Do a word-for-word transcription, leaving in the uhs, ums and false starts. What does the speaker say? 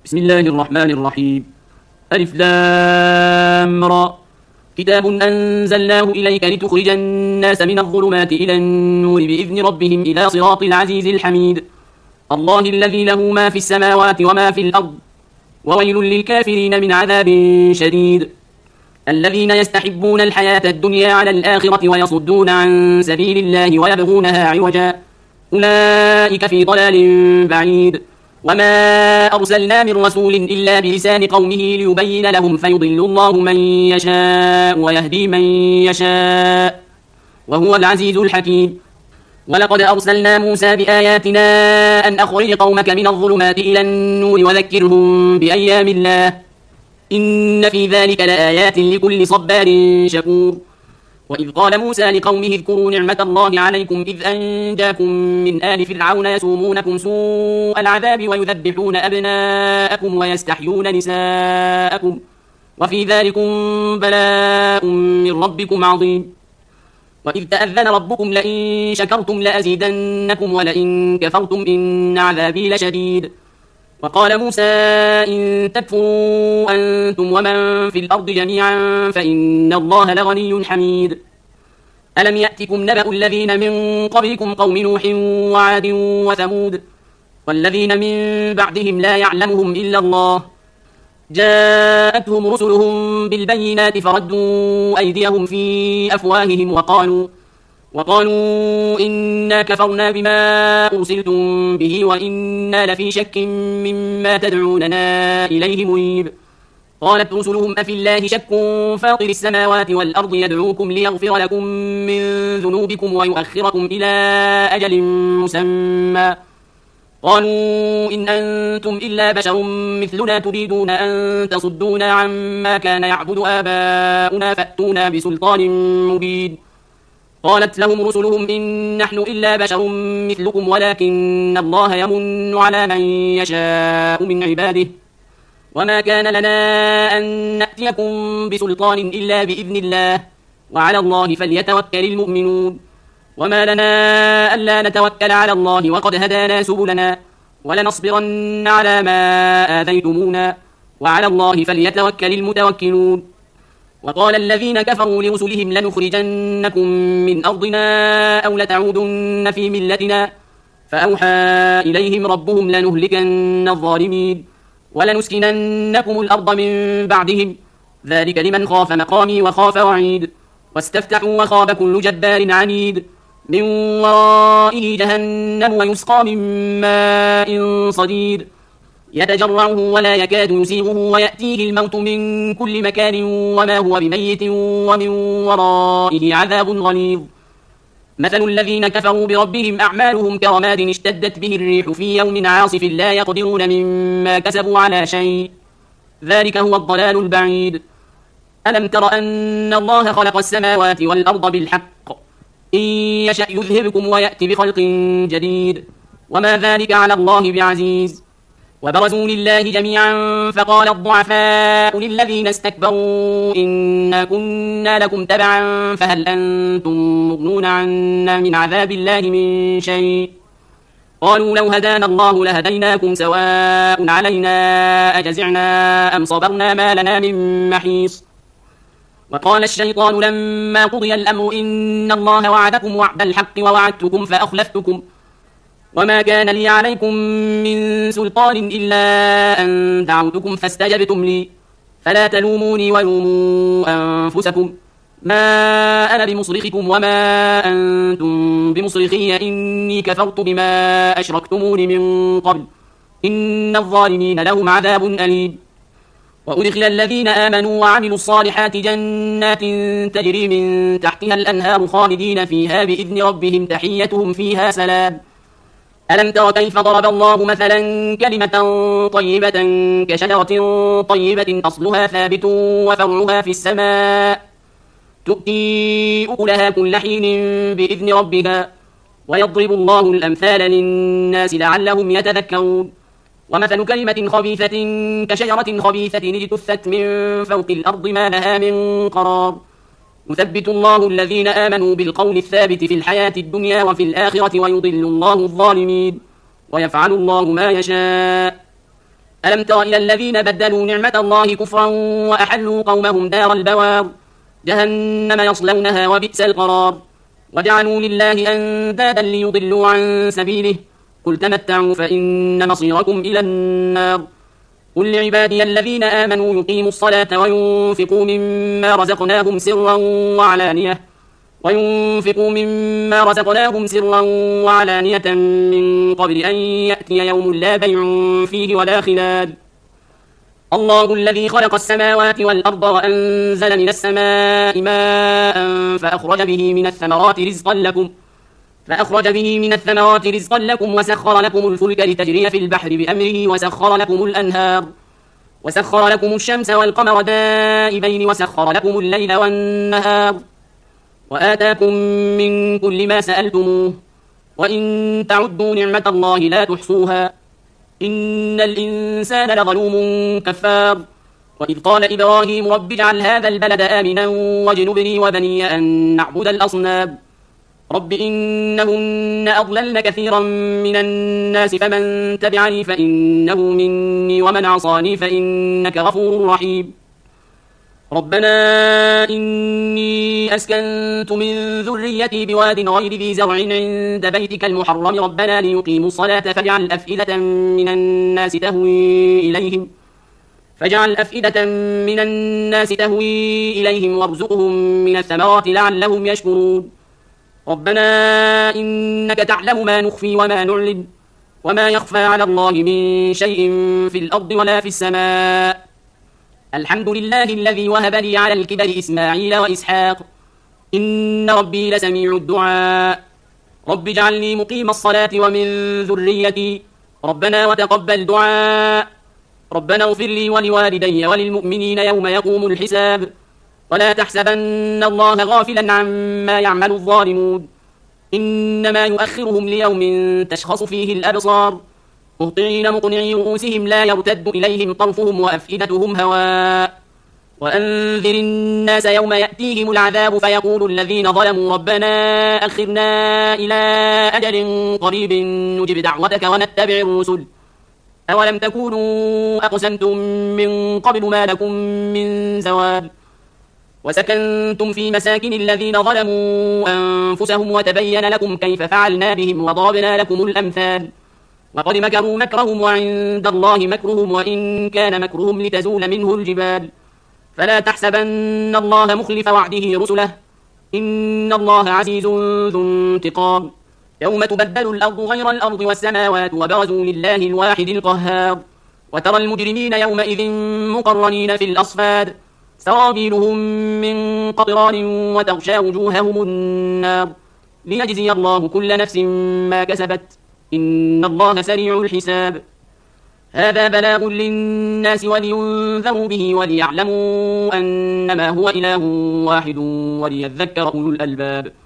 بسم الله الرحمن الرحيم. ألف لام را. كتاب أنزلناه إليك لتخرج الناس من الظلمات إلى النور بإذن ربهم إلى صراط العزيز الحميد. الله الذي له ما في السماوات وما في الأرض، وويل للكافرين من عذاب شديد. الذين يستحبون الحياة الدنيا على الآخرة ويصدون عن سبيل الله ويبغونها عوجا، أولئك في ضلال بعيد. وما أرسلنا من رسول إلا بلسان قومه ليبين لهم فيضل الله من يشاء ويهدي من يشاء، وهو العزيز الحكيم. ولقد أرسلنا موسى بآياتنا أن أخرج قومك من الظلمات إلى النور وذكرهم بأيام الله، إن في ذلك لآيات لكل صبار شكور. وإذ قال موسى لقومه اذكروا نعمة الله عليكم إذ أنجاكم من آل فرعون يسومونكم سوء العذاب ويذبحون أبناءكم ويستحيون نساءكم، وفي ذلكم بلاء من ربكم عظيم. وإذ تأذن ربكم لئن شكرتم لأزيدنكم ولئن كفرتم إن عذابي لشديد. وقال موسى إن تكفروا أنتم ومن في الأرض جميعا فإن الله لغني حميد. ألم يأتكم نبأ الذين من قبلكم قوم نوح وعاد وثمود والذين من بعدهم لا يعلمهم إلا الله، جاءتهم رسلهم بالبينات فردوا أيديهم في أفواههم وقالوا وقالوا إنا كفرنا بما أرسلتم به وإنا لفي شك مما تدعوننا إليه مريب. قالت رسلهم أفي الله شك فاطر السماوات والأرض يدعوكم ليغفر لكم من ذنوبكم ويؤخركم إلى أجل مسمى، قالوا إن أنتم إلا بشر مثلنا تريدون أن تصدونا عما كان يعبد آباؤنا فأتونا بسلطان مبين. قالت لهم رسلهم إن نحن إلا بشر مثلكم ولكن الله يمن على من يشاء من عباده، وما كان لنا أن نأتيكم بسلطان إلا بإذن الله، وعلى الله فليتوكل المؤمنون. وما لنا ألا نتوكل على الله وقد هدانا سبلنا ولنصبرن على ما آذيتمونا، وعلى الله فليتوكل المتوكلون. وقال الذين كفروا لرسلهم لنخرجنكم من أرضنا أو لتعودن في ملتنا، فأوحى إليهم ربهم لنهلكن الظالمين ولنسكننكم الأرض من بعدهم، ذلك لمن خاف مقامي وخاف وعيد. واستفتحوا وخاب كل جبار عنيد، من ورائه جهنم ويسقى من ماء صديد يتجرعه ولا يكاد يسيغه ويأتيه الموت من كل مكان وما هو بميت ومن ورائه عذاب غليظ. مثل الذين كفروا بربهم أعمالهم كرماد اشتدت به الريح في يوم عاصف لا يقدرون مما كسبوا على شيء، ذلك هو الضلال البعيد. ألم تر أن الله خلق السماوات والأرض بالحق، إن يشأ يذهبكم ويأتي بخلق جديد، وما ذلك على الله بعزيز. وبرزوا لله جميعا فقال الضعفاء للذين استكبروا إنا كنا لكم تبعا فهل أنتم مغنون عنا من عذاب الله من شيء، قالوا لو هدانا الله لهديناكم سواء علينا أجزعنا أم صبرنا ما لنا من محيص. وقال الشيطان لما قضي الأمر إن الله وعدكم وعد الحق ووعدتكم فأخلفتكم، وما كان لي عليكم من سلطان إلا أن دعوتكم فاستجبتم لي، فلا تلوموني ولوموا أنفسكم، ما أنا بمصرخكم وما أنتم بمصرخي إني كفرت بما أشركتمون من قبل، إن الظالمين لهم عذاب أليم. وأدخل الذين آمنوا وعملوا الصالحات جنات تجري من تحتها الأنهار خالدين فيها بإذن ربهم تحيتهم فيها سلام. ألم تر كيف ضرب الله مثلا كلمة طيبة كشجرة طيبة أصلها ثابت وفرعها في السماء، تؤتي أكلها كل حين بإذن ربها، ويضرب الله الأمثال للناس لعلهم يتذكرون. ومثل كلمة خبيثة كشجرة خبيثة اجتثت من فوق الأرض ما لها من قرار، يثبت الله الذين آمنوا بالقول الثابت في الحياة الدنيا وفي الآخرة ويضل الله الظالمين ويفعل الله ما يشاء. ألم تر إلى الذين بدلوا نعمة الله كفرا وأحلوا قومهم دار البوار جهنم يصلونها وبئس القرار وجعلوا لله أندادا ليضلوا عن سبيله قل تمتعوا فإن مصيركم إلى النار قل لعبادي الذين آمنوا يقيموا الصلاة وينفقوا مما رزقناهم سرا وعلانية وينفقوا مما رزقناهم سرا وعلانية من قبل أن يأتي يوم لا بيع فيه ولا خلال الله الذي خلق السماوات والأرض وأنزل من السماء ماء فأخرج به من الثمرات رزقا لكم فأخرج به من الثمرات رزقا لكم وسخر لكم الفلك لتجري في البحر بأمره وسخر لكم الأنهار وسخر لكم الشمس والقمر دائبين وسخر لكم الليل والنهار وآتاكم من كل ما سألتموه وإن تعدوا نعمة الله لا تحصوها إن الإنسان لظلوم كفار وإذ قال إبراهيم رب اجعل هذا البلد آمنا واجنبني وبني أن نعبد الأصنام رب إنهن أضللن كثيرا من الناس فمن تبعني فإنه مني ومن عصاني فإنك غفور رحيم ربنا إني أسكنت من ذريتي بواد غير ذي زرع عند بيتك المحرم ربنا ليقيموا الصلاة فاجعل أفئدة من الناس تهوي إليهم فاجعل أفئدة من الناس تهوي إليهم وارزقهم من الثمرات لعلهم يشكرون ربنا إنك تعلم ما نخفي وما نعلن وما يخفى على الله من شيء في الأرض ولا في السماء الحمد لله الذي وهب لي على الكبر إسماعيل وإسحاق إن ربي لسميع الدعاء رب اجعلني مقيم الصلاة ومن ذريتي ربنا وتقبل دعاء ربنا اغفر لي ولوالدي وللمؤمنين يوم يقوم الحساب ولا تحسبن الله غافلا عما يعمل الظالمون إنما يؤخرهم ليوم تشخص فيه الأبصار مهطعين مقنعي رؤوسهم لا يرتد إليهم طرفهم وأفئدتهم هواء وأنذر الناس يوم يأتيهم العذاب فيقول الذين ظلموا ربنا أخرنا إلى أجل قريب نجب دعوتك ونتبع الرسل أولم تكونوا أقسمتم من قبل ما لكم من زوال وسكنتم في مساكن الذين ظلموا أنفسهم وتبين لكم كيف فعلنا بهم وضربنا لكم الأمثال وقد مكروا مكرهم وعند الله مكرهم وإن كان مكرهم لتزول منه الجبال فلا تحسبن الله مخلف وعده رسله إن الله عزيز ذو انتقام يوم تبدل الأرض غير الأرض والسماوات وبرزوا لله الواحد القهار وترى المجرمين يومئذ مقرنين في الأصفاد سرابيلهم من قطران وتغشى وجوههم النار ليجزي الله كل نفس ما كسبت إن الله سريع الحساب هذا بلاغ للناس ولينذروا به وليعلموا أنما هو إله واحد وليذكر أولو الألباب